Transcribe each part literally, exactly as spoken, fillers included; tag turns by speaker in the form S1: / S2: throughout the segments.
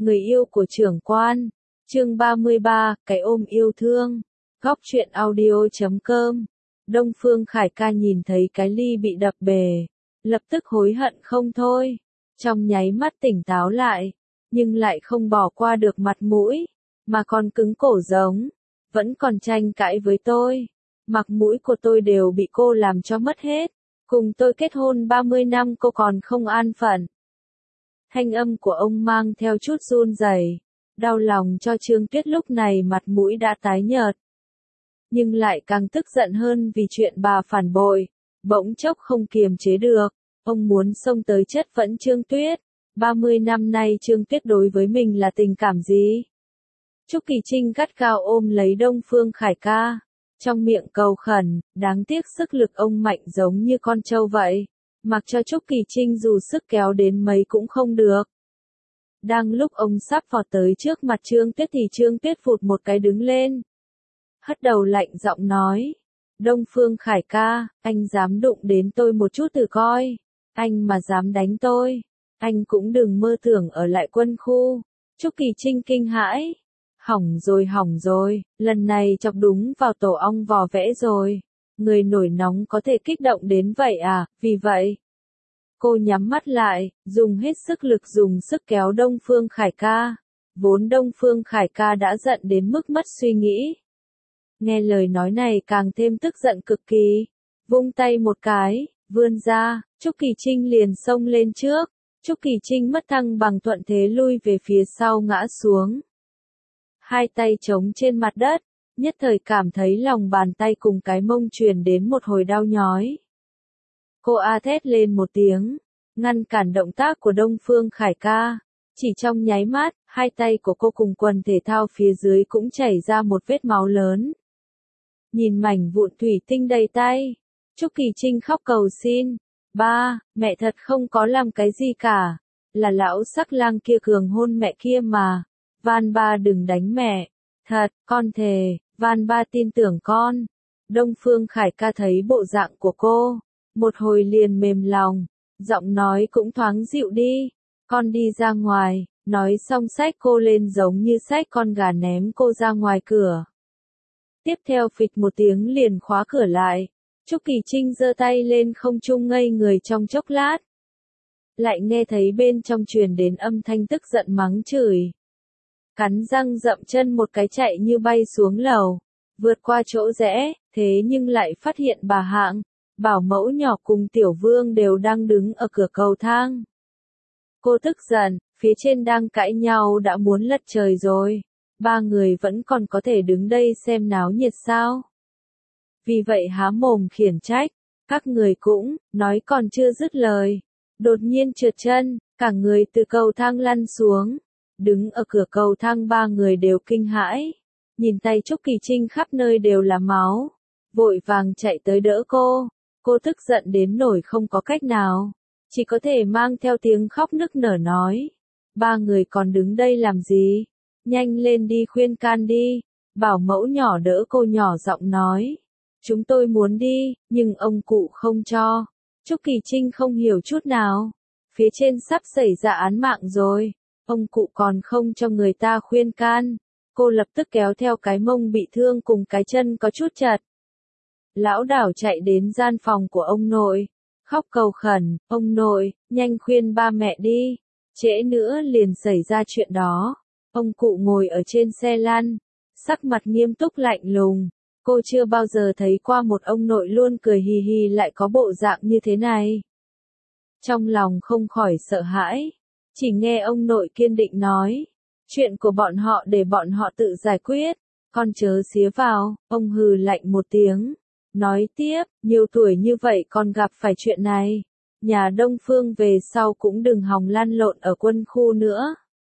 S1: người yêu của trưởng quan. Chương ba mươi ba, cái ôm yêu thương. Góc truyện audio chấm com. Đông Phương Khải ca nhìn thấy cái ly bị đập bể, lập tức hối hận không thôi. Trong nháy mắt tỉnh táo lại, nhưng lại không bỏ qua được mặt mũi, mà còn cứng cổ giống, vẫn còn tranh cãi với tôi. Mặt mũi của tôi đều bị cô làm cho mất hết. Cùng tôi kết hôn ba mươi năm cô còn không an phận. Thanh âm của ông mang theo chút run rẩy, đau lòng cho Trương Tuyết lúc này mặt mũi đã tái nhợt. Nhưng lại càng tức giận hơn vì chuyện bà phản bội, bỗng chốc không kiềm chế được, ông muốn xông tới chất vấn Trương Tuyết. ba mươi năm nay Trương Tuyết đối với mình là tình cảm gì? Trúc Kỳ Trinh gắt gao ôm lấy Đông Phương Khải ca, trong miệng cầu khẩn, đáng tiếc sức lực ông mạnh giống như con trâu vậy, mặc cho Trúc Kỳ Trinh dù sức kéo đến mấy cũng không được. Đang lúc ông sắp vọt tới trước mặt Trương Tuyết thì Trương Tuyết phụt một cái đứng lên, hất đầu lạnh giọng nói, Đông Phương Khải ca, anh dám đụng đến tôi một chút thử coi, anh mà dám đánh tôi, anh cũng đừng mơ tưởng ở lại quân khu. Trúc Kỳ Trinh kinh hãi, hỏng rồi hỏng rồi, lần này chọc đúng vào tổ ong vò vẽ rồi, người nổi nóng có thể kích động đến vậy à, vì vậy. Cô nhắm mắt lại, dùng hết sức lực dùng sức kéo Đông Phương Khải ca, vốn Đông Phương Khải ca đã giận đến mức mất suy nghĩ. Nghe lời nói này càng thêm tức giận cực kỳ, vung tay một cái, vươn ra, Trúc Kỳ Trinh liền xông lên trước, Trúc Kỳ Trinh mất thăng bằng thuận thế lui về phía sau ngã xuống. Hai tay chống trên mặt đất, nhất thời cảm thấy lòng bàn tay cùng cái mông truyền đến một hồi đau nhói. Cô a thét lên một tiếng, ngăn cản động tác của Đông Phương Khải ca, chỉ trong nháy mắt, hai tay của cô cùng quần thể thao phía dưới cũng chảy ra một vết máu lớn. Nhìn mảnh vụn thủy tinh đầy tay, Trúc Kỳ Trinh khóc cầu xin, ba, mẹ thật không có làm cái gì cả, là lão sắc lang kia cường hôn mẹ kia mà, van ba đừng đánh mẹ, thật, con thề, van ba tin tưởng con. Đông Phương Khải ca thấy bộ dạng của cô, một hồi liền mềm lòng, giọng nói cũng thoáng dịu đi, con đi ra ngoài, nói xong xách cô lên giống như xách con gà ném cô ra ngoài cửa. Tiếp theo phịch một tiếng liền khóa cửa lại, Trúc Kỳ Trinh giơ tay lên không trung ngây người trong chốc lát. Lại nghe thấy bên trong truyền đến âm thanh tức giận mắng chửi. Cắn răng dậm chân một cái chạy như bay xuống lầu, vượt qua chỗ rẽ, thế nhưng lại phát hiện bà Hạng, bảo mẫu nhỏ cùng Tiểu Vương đều đang đứng ở cửa cầu thang. Cô tức giận, phía trên đang cãi nhau đã muốn lật trời rồi, ba người vẫn còn có thể đứng đây xem náo nhiệt sao. Vì vậy há mồm khiển trách, các người cũng, nói còn chưa dứt lời, đột nhiên trượt chân, cả người từ cầu thang lăn xuống. Đứng ở cửa cầu thang ba người đều kinh hãi, nhìn tay Trúc Kỳ Trinh khắp nơi đều là máu, vội vàng chạy tới đỡ cô, cô tức giận đến nổi không có cách nào, chỉ có thể mang theo tiếng khóc nức nở nói, ba người còn đứng đây làm gì, nhanh lên đi khuyên can đi, bảo mẫu nhỏ đỡ cô nhỏ giọng nói, chúng tôi muốn đi, nhưng ông cụ không cho. Trúc Kỳ Trinh không hiểu chút nào, phía trên sắp xảy ra án mạng rồi. Ông cụ còn không cho người ta khuyên can, cô lập tức kéo theo cái mông bị thương cùng cái chân có chút chật. Lão đảo chạy đến gian phòng của ông nội, khóc cầu khẩn, ông nội, nhanh khuyên ba mẹ đi, trễ nữa liền xảy ra chuyện đó. Ông cụ ngồi ở trên xe lăn, sắc mặt nghiêm túc lạnh lùng, cô chưa bao giờ thấy qua một ông nội luôn cười hì hì lại có bộ dạng như thế này. Trong lòng không khỏi sợ hãi. Chỉ nghe ông nội kiên định nói, chuyện của bọn họ để bọn họ tự giải quyết, con chớ xía vào. Ông hừ lạnh một tiếng, nói tiếp, nhiều tuổi như vậy còn gặp phải chuyện này, nhà Đông Phương về sau cũng đừng hòng lăn lộn ở quân khu nữa.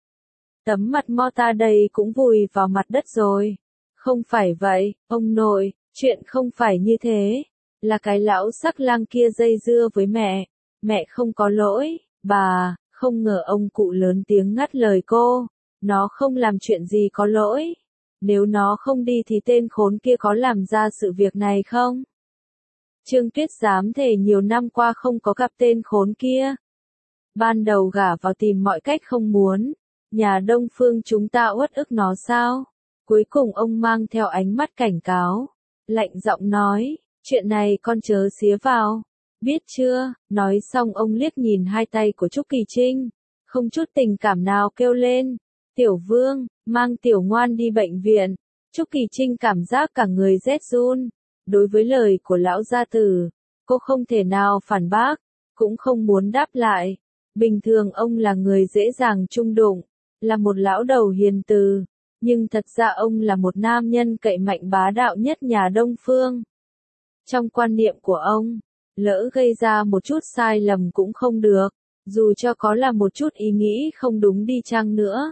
S1: Tấm mặt mo ta đây cũng vùi vào mặt đất rồi. Không phải vậy, ông nội, chuyện không phải như thế, là cái lão sắc lang kia dây dưa với mẹ, mẹ không có lỗi, bà. Không ngờ ông cụ lớn tiếng ngắt lời cô, nó không làm chuyện gì có lỗi, nếu nó không đi thì tên khốn kia có làm ra sự việc này không? Trương Tuyết dám thề nhiều năm qua không có gặp tên khốn kia. Ban đầu gả vào tìm mọi cách không muốn, Nhà Đông Phương chúng ta uất ức nó sao? Cuối cùng ông mang theo ánh mắt cảnh cáo, lạnh giọng nói, chuyện này con chớ xía vào, biết chưa? Nói xong ông liếc nhìn hai tay của Trúc Kỳ Trinh, không chút tình cảm nào kêu lên, Tiểu Vương, mang Tiểu Ngoan đi bệnh viện. Trúc Kỳ Trinh cảm giác cả người rét run, đối với lời của lão gia tử, cô không thể nào phản bác, cũng không muốn đáp lại. Bình thường ông là người dễ dàng chung đụng, là một lão đầu hiền từ, nhưng thật ra ông là một nam nhân cậy mạnh bá đạo nhất nhà Đông Phương. Trong quan niệm của ông, lỡ gây ra một chút sai lầm cũng không được, dù cho có là một chút ý nghĩ không đúng đi chăng nữa.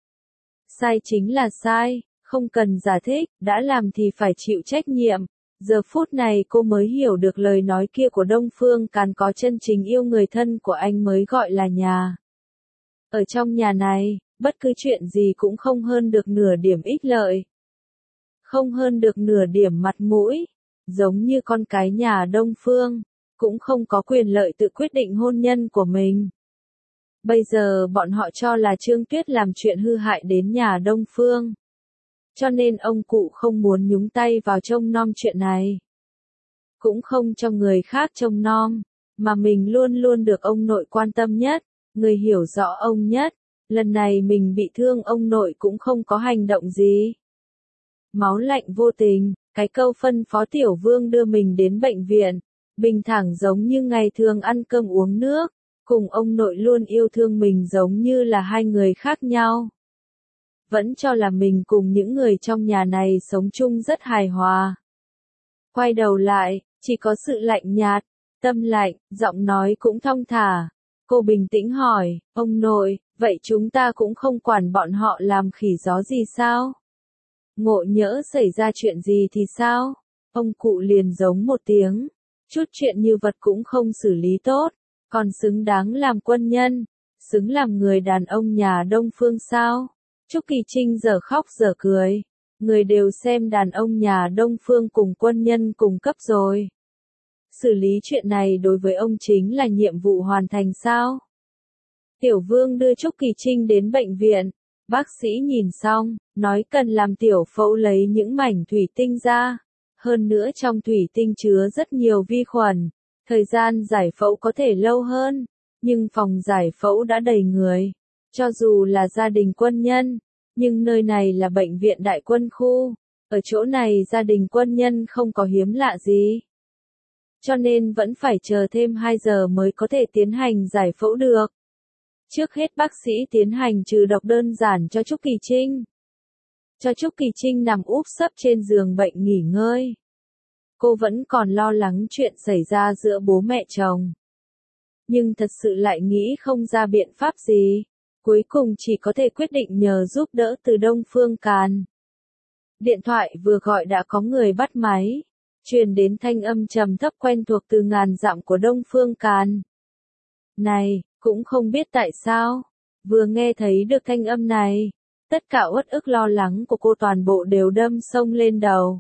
S1: Sai chính là sai, không cần giải thích, đã làm thì phải chịu trách nhiệm. Giờ phút này cô mới hiểu được lời nói kia của Đông Phương Càn, có chân chính yêu người thân của anh mới gọi là nhà. Ở trong nhà này, bất cứ chuyện gì cũng không hơn được nửa điểm ích lợi. Không hơn được nửa điểm mặt mũi. Giống như con cái nhà Đông Phương, cũng không có quyền lợi tự quyết định hôn nhân của mình. Bây giờ bọn họ cho là Trương Tuyết làm chuyện hư hại đến nhà Đông Phương. Cho nên ông cụ không muốn nhúng tay vào trông nom chuyện này. Cũng không cho người khác trông nom, mà mình luôn luôn được ông nội quan tâm nhất, người hiểu rõ ông nhất. Lần này mình bị thương ông nội cũng không có hành động gì. Máu lạnh vô tình, cái câu phân phó Tiểu Vương đưa mình đến bệnh viện, bình thản giống như ngày thường ăn cơm uống nước, cùng ông nội luôn yêu thương mình giống như là hai người khác nhau. Vẫn cho là mình cùng những người trong nhà này sống chung rất hài hòa. Quay đầu lại, chỉ có sự lạnh nhạt, tâm lạnh, giọng nói cũng thong thả. Cô bình tĩnh hỏi, ông nội, vậy chúng ta cũng không quản bọn họ làm khỉ gió gì sao? Ngộ nhỡ xảy ra chuyện gì thì sao? Ông cụ liền giống một tiếng, chút chuyện như vật cũng không xử lý tốt, còn xứng đáng làm quân nhân, xứng làm người đàn ông nhà Đông Phương sao? Trúc Kỳ Trinh giờ khóc giờ cười, người đều xem đàn ông nhà Đông Phương cùng quân nhân cùng cấp rồi. Xử lý chuyện này đối với ông chính là nhiệm vụ hoàn thành sao? Tiểu Vương đưa Trúc Kỳ Trinh đến bệnh viện, bác sĩ nhìn xong, nói cần làm tiểu phẫu lấy những mảnh thủy tinh ra. Hơn nữa trong thủy tinh chứa rất nhiều vi khuẩn, thời gian giải phẫu có thể lâu hơn, nhưng phòng giải phẫu đã đầy người. Cho dù là gia đình quân nhân, nhưng nơi này là bệnh viện đại quân khu, ở chỗ này gia đình quân nhân không có hiếm lạ gì. Cho nên vẫn phải chờ thêm hai giờ mới có thể tiến hành giải phẫu được. Trước hết bác sĩ tiến hành trừ độc đơn giản cho Trúc Kỳ Trinh. Cho Trúc Kỳ Trinh nằm úp sấp trên giường bệnh nghỉ ngơi. Cô vẫn còn lo lắng chuyện xảy ra giữa bố mẹ chồng. Nhưng thật sự lại nghĩ không ra biện pháp gì. Cuối cùng chỉ có thể quyết định nhờ giúp đỡ từ Đông Phương Càn. Điện thoại vừa gọi đã có người bắt máy. Truyền đến thanh âm trầm thấp quen thuộc từ ngàn dặm của Đông Phương Càn. Này, cũng không biết tại sao, vừa nghe thấy được thanh âm này, tất cả uất ức lo lắng của cô toàn bộ đều đâm sông lên đầu.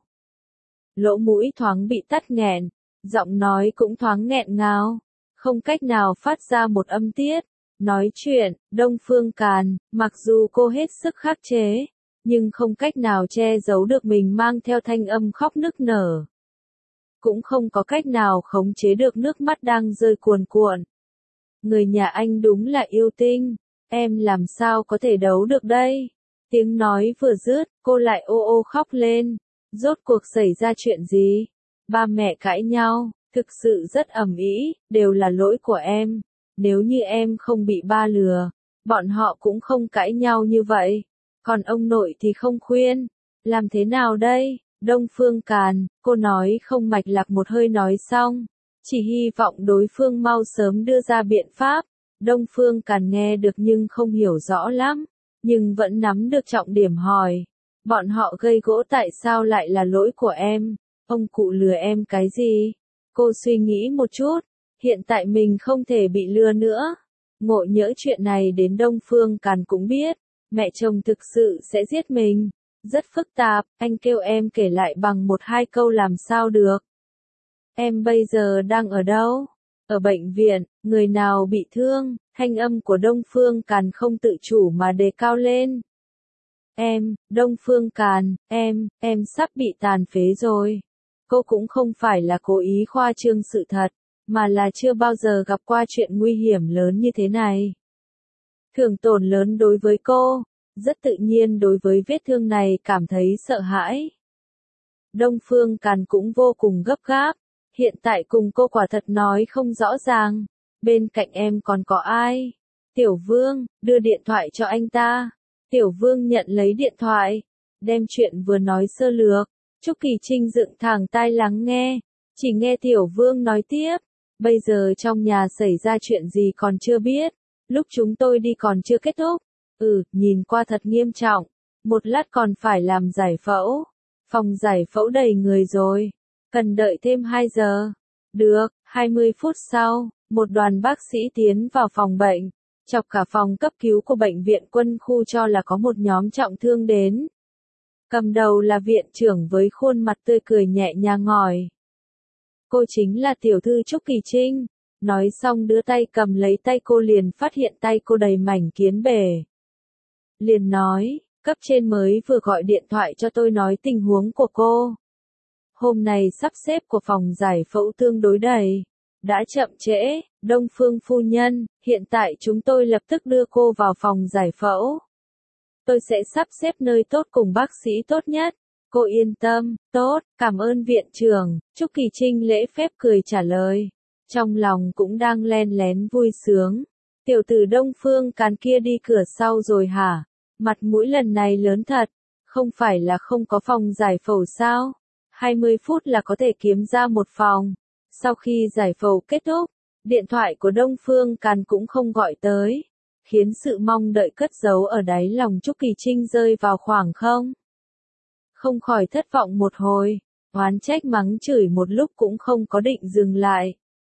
S1: Lỗ mũi thoáng bị tắc nghẹn, giọng nói cũng thoáng nghẹn ngào, không cách nào phát ra một âm tiết. Nói chuyện, Đông Phương Càn, mặc dù cô hết sức khắc chế, nhưng không cách nào che giấu được mình mang theo thanh âm khóc nức nở. Cũng không có cách nào khống chế được nước mắt đang rơi cuồn cuộn. Người nhà anh đúng là yêu tinh, em làm sao có thể đấu được đây? Tiếng nói vừa dứt, cô lại ô ô khóc lên. Rốt cuộc xảy ra chuyện gì? Ba mẹ cãi nhau, thực sự rất ầm ĩ, đều là lỗi của em. Nếu như em không bị ba lừa, bọn họ cũng không cãi nhau như vậy. Còn ông nội thì không khuyên. Làm thế nào đây? Đông Phương Càn, cô nói không mạch lạc một hơi nói xong. Chỉ hy vọng đối phương mau sớm đưa ra biện pháp. Đông Phương Càn nghe được nhưng không hiểu rõ lắm. Nhưng vẫn nắm được trọng điểm hỏi. Bọn họ gây gỗ tại sao lại là lỗi của em? Ông cụ lừa em cái gì? Cô suy nghĩ một chút. Hiện tại mình không thể bị lừa nữa. Ngộ nhỡ chuyện này đến Đông Phương Càn cũng biết. Mẹ chồng thực sự sẽ giết mình. Rất phức tạp, anh kêu em kể lại bằng một hai câu làm sao được. Em bây giờ đang ở đâu? Ở bệnh viện, người nào bị thương, thanh âm của Đông Phương Càn không tự chủ mà đề cao lên. Em, Đông Phương Càn, em, em sắp bị tàn phế rồi. Cô cũng không phải là cố ý khoa trương sự thật, mà là chưa bao giờ gặp qua chuyện nguy hiểm lớn như thế này. Thương tổn lớn đối với cô, rất tự nhiên đối với vết thương này cảm thấy sợ hãi. Đông Phương Càn cũng vô cùng gấp gáp, hiện tại cùng cô quả thật nói không rõ ràng, bên cạnh em còn có ai? Tiểu Vương, đưa điện thoại cho anh ta. Tiểu Vương nhận lấy điện thoại, đem chuyện vừa nói sơ lược. Trúc Kỳ Trinh dựng thẳng tai lắng nghe, chỉ nghe Tiểu Vương nói tiếp, bây giờ trong nhà xảy ra chuyện gì còn chưa biết, lúc chúng tôi đi còn chưa kết thúc, ừ, nhìn qua thật nghiêm trọng, một lát còn phải làm giải phẫu, phòng giải phẫu đầy người rồi, cần đợi thêm hai giờ, được, hai mươi phút sau, một đoàn bác sĩ tiến vào phòng bệnh, chọc cả phòng cấp cứu của bệnh viện quân khu cho là có một nhóm trọng thương đến. Cầm đầu là viện trưởng với khuôn mặt tươi cười nhẹ nhàng hỏi. Cô chính là tiểu thư Trúc Kỳ Trinh. Nói xong đưa tay cầm lấy tay cô liền phát hiện tay cô đầy mảnh kiến bể. Liền nói, cấp trên mới vừa gọi điện thoại cho tôi nói tình huống của cô. Hôm nay sắp xếp của phòng giải phẫu tương đối đầy. Đã chậm trễ, Đông Phương phu nhân, hiện tại chúng tôi lập tức đưa cô vào phòng giải phẫu. Tôi sẽ sắp xếp nơi tốt cùng bác sĩ tốt nhất. Cô yên tâm, tốt, cảm ơn viện trưởng. Trúc Kỳ Trinh lễ phép cười trả lời. Trong lòng cũng đang len lén vui sướng. Tiểu tử Đông Phương Càn kia đi cửa sau rồi hả? Mặt mũi lần này lớn thật. Không phải là không có phòng giải phẫu sao? hai mươi phút là có thể kiếm ra một phòng. Sau khi giải phẫu kết thúc, điện thoại của Đông Phương Càn cũng không gọi tới. Khiến sự mong đợi cất giấu ở đáy lòng Trúc Kỳ Trinh rơi vào khoảng không. Không khỏi thất vọng một hồi, oán trách mắng chửi một lúc cũng không có định dừng lại.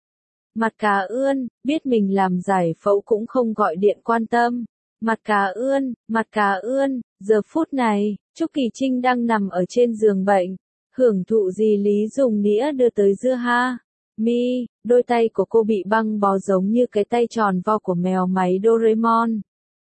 S1: Mặt cá ươn, biết mình làm giải phẫu cũng không gọi điện quan tâm. Mặt cá ươn, mặt cá ươn, giờ phút này, Trúc Kỳ Trinh đang nằm ở trên giường bệnh, hưởng thụ gì Lý dùng nĩa đưa tới dưa ha. Mi, đôi tay của cô bị băng bó giống như cái tay tròn vo của mèo máy Doraemon.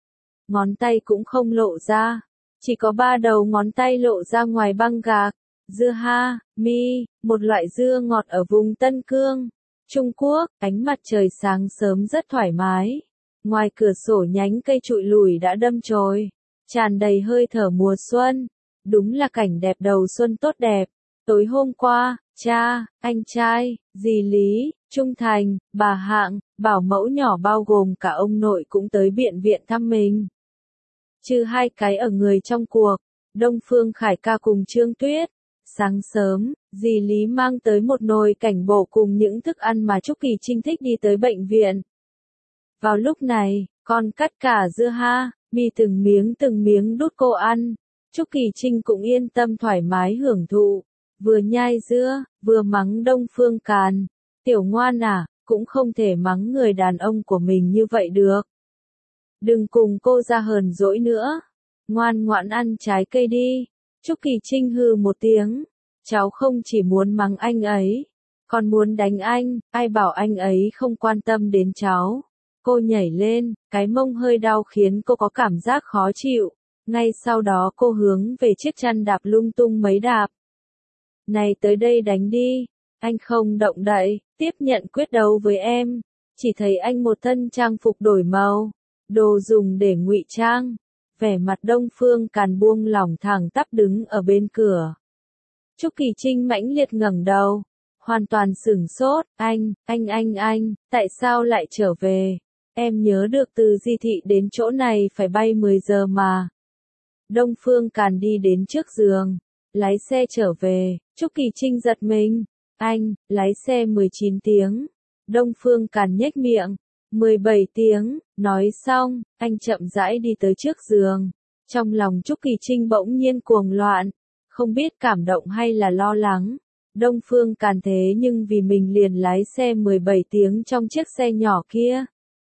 S1: Ngón tay cũng không lộ ra, chỉ có ba đầu ngón tay lộ ra ngoài băng gạc. Dưa ha, Mi, một loại dưa ngọt ở vùng Tân Cương, Trung Quốc, ánh mặt trời sáng sớm rất thoải mái. Ngoài cửa sổ nhánh cây trụi lùi đã đâm chồi, tràn đầy hơi thở mùa xuân. Đúng là cảnh đẹp đầu xuân tốt đẹp. Tối hôm qua, cha, anh trai, dì Lý, Trung Thành, bà Hạng, bảo mẫu nhỏ bao gồm cả ông nội cũng tới bệnh viện thăm mình. Trừ hai cái ở người trong cuộc, Đông Phương Khải ca cùng Trương Tuyết. Sáng sớm, dì Lý mang tới một nồi cảnh bổ cùng những thức ăn mà Trúc Kỳ Trinh thích đi tới bệnh viện. Vào lúc này, con cắt cả dưa ha, Mi từng miếng từng miếng đút cô ăn. Trúc Kỳ Trinh cũng yên tâm thoải mái hưởng thụ. Vừa nhai dưa, vừa mắng Đông Phương Càn. Tiểu ngoan à, cũng không thể mắng người đàn ông của mình như vậy được. Đừng cùng cô ra hờn dỗi nữa. Ngoan ngoãn ăn trái cây đi. Trúc Kỳ Trinh hừ một tiếng. Cháu không chỉ muốn mắng anh ấy, còn muốn đánh anh, ai bảo anh ấy không quan tâm đến cháu. Cô nhảy lên, cái mông hơi đau khiến cô có cảm giác khó chịu. Ngay sau đó cô hướng về chiếc chăn đạp lung tung mấy đạp. Này tới đây đánh đi. Anh không động đậy, tiếp nhận quyết đấu với em. Chỉ thấy anh một thân trang phục đổi màu, đồ dùng để ngụy trang. Vẻ mặt Đông Phương Càn buông lỏng thẳng tắp đứng ở bên cửa. Trúc Kỳ Trinh mãnh liệt ngẩng đầu, hoàn toàn sửng sốt. Anh, anh anh anh, tại sao lại trở về? Em nhớ được từ Di Thị đến chỗ này phải bay mười giờ mà. Đông Phương Càn đi đến trước giường, lái xe trở về. Trúc Kỳ Trinh giật mình. Anh, lái xe mười chín tiếng. Đông Phương Càn nhếch miệng. mười bảy tiếng, nói xong, anh chậm rãi đi tới trước giường. Trong lòng Trúc Kỳ Trinh bỗng nhiên cuồng loạn, không biết cảm động hay là lo lắng. Đông Phương Càn thế nhưng vì mình liền lái xe mười bảy tiếng trong chiếc xe nhỏ kia.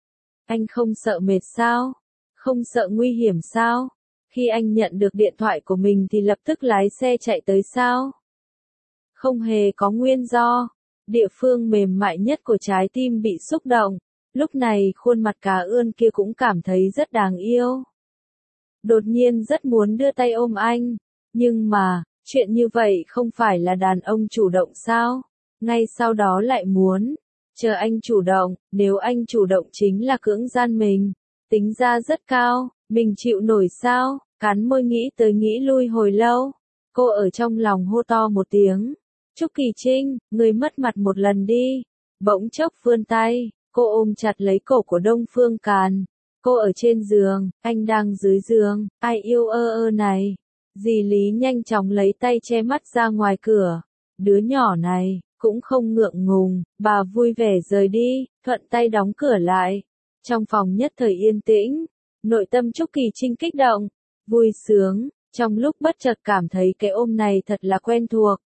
S1: Anh không sợ mệt sao? Không sợ nguy hiểm sao? Khi anh nhận được điện thoại của mình thì lập tức lái xe chạy tới sao? Không hề có nguyên do. Địa phương mềm mại nhất của trái tim bị xúc động. Lúc này khuôn mặt cá ươn kia cũng cảm thấy rất đáng yêu. Đột nhiên rất muốn đưa tay ôm anh. Nhưng mà, chuyện như vậy không phải là đàn ông chủ động sao? Ngay sau đó lại muốn, chờ anh chủ động, nếu anh chủ động chính là cưỡng gian mình. Tính ra rất cao, mình chịu nổi sao? Cắn môi nghĩ tới nghĩ lui hồi lâu. Cô ở trong lòng hô to một tiếng. Trúc Kỳ Trinh, người mất mặt một lần đi. Bỗng chốc vươn tay, cô ôm chặt lấy cổ của Đông Phương Càn. Cô ở trên giường, anh đang dưới giường, ai yêu ơ ơ này. Dì Lý nhanh chóng lấy tay che mắt ra ngoài cửa. Đứa nhỏ này, cũng không ngượng ngùng, bà vui vẻ rời đi, thuận tay đóng cửa lại. Trong phòng nhất thời yên tĩnh, nội tâm Trúc Kỳ Trinh kích động, vui sướng, trong lúc bất chợt cảm thấy cái ôm này thật là quen thuộc.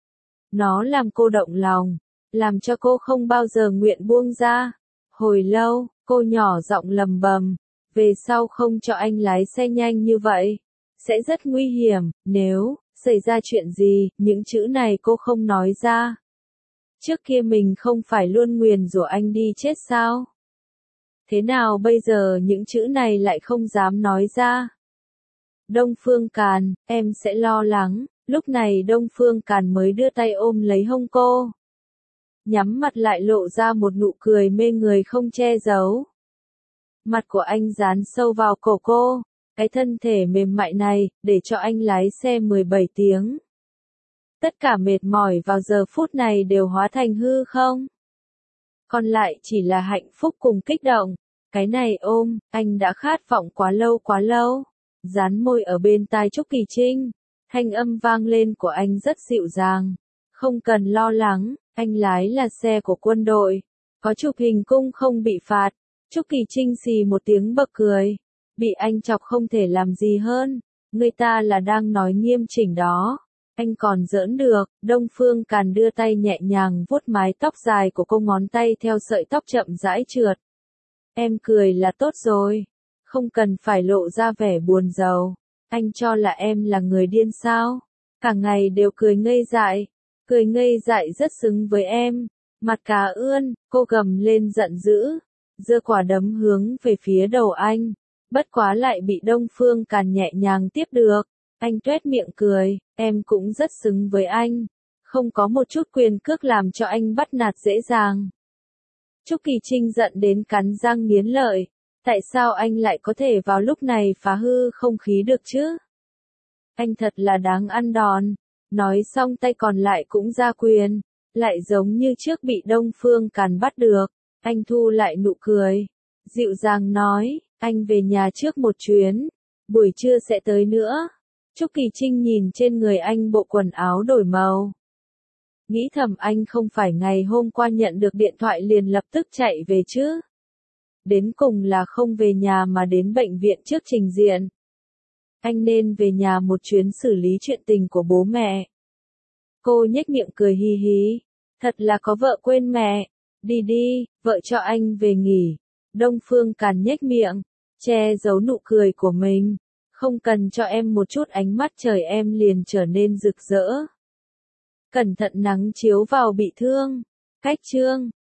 S1: Nó làm cô động lòng, làm cho cô không bao giờ nguyện buông ra. Hồi lâu, cô nhỏ giọng lầm bầm, về sau không cho anh lái xe nhanh như vậy. Sẽ rất nguy hiểm, nếu xảy ra chuyện gì, những chữ này cô không nói ra. Trước kia mình không phải luôn nguyền rủa anh đi chết sao? Thế nào bây giờ những chữ này lại không dám nói ra? Đông Phương Càn, em sẽ lo lắng. Lúc này Đông Phương Càn mới đưa tay ôm lấy hông cô. Nhắm mặt lại lộ ra một nụ cười mê người không che giấu. Mặt của anh dán sâu vào cổ cô. Cái thân thể mềm mại này, để cho anh lái xe mười bảy tiếng. Tất cả mệt mỏi vào giờ phút này đều hóa thành hư không. Còn lại chỉ là hạnh phúc cùng kích động. Cái này ôm, anh đã khát vọng quá lâu quá lâu. Dán môi ở bên tai Trúc Kỳ Trinh. Thanh âm vang lên của anh rất dịu dàng. Không cần lo lắng, anh lái là xe của quân đội. Có chụp hình cung không bị phạt. Trúc Kỳ Trinh xì một tiếng bật cười. Bị anh chọc không thể làm gì hơn. Người ta là đang nói nghiêm chỉnh đó. Anh còn giỡn được. Đông Phương Càn đưa tay nhẹ nhàng vuốt mái tóc dài của cô, ngón tay theo sợi tóc chậm rãi trượt. Em cười là tốt rồi. Không cần phải lộ ra vẻ buồn rầu. Anh cho là em là người điên sao? Cả ngày đều cười ngây dại. Cười ngây dại rất xứng với em. Mặt cá ươn, cô gầm lên giận dữ. Giơ quả đấm hướng về phía đầu anh. Bất quá lại bị Đông Phương Càn nhẹ nhàng tiếp được. Anh tuét miệng cười, em cũng rất xứng với anh. Không có một chút quyền cước làm cho anh bắt nạt dễ dàng. Trúc Kỳ Trinh giận đến cắn răng nghiến lợi. Tại sao anh lại có thể vào lúc này phá hư không khí được chứ? Anh thật là đáng ăn đòn. Nói xong tay còn lại cũng ra quyền. Lại giống như trước bị Đông Phương Càn bắt được. Anh thu lại nụ cười. Dịu dàng nói, anh về nhà trước một chuyến. Buổi trưa sẽ tới nữa. Trúc Kỳ Trinh nhìn trên người anh bộ quần áo đổi màu. Nghĩ thầm anh không phải ngày hôm qua nhận được điện thoại liền lập tức chạy về chứ. Đến cùng là không về nhà mà đến bệnh viện trước trình diện. Anh nên về nhà một chuyến xử lý chuyện tình của bố mẹ. Cô nhếch miệng cười hì hí. Thật là có vợ quên mẹ. Đi đi, vợ cho anh về nghỉ. Đông Phương Càn nhếch miệng, che giấu nụ cười của mình. Không cần cho em một chút ánh mắt trời em liền trở nên rực rỡ. Cẩn thận nắng chiếu vào bị thương. Cách chương.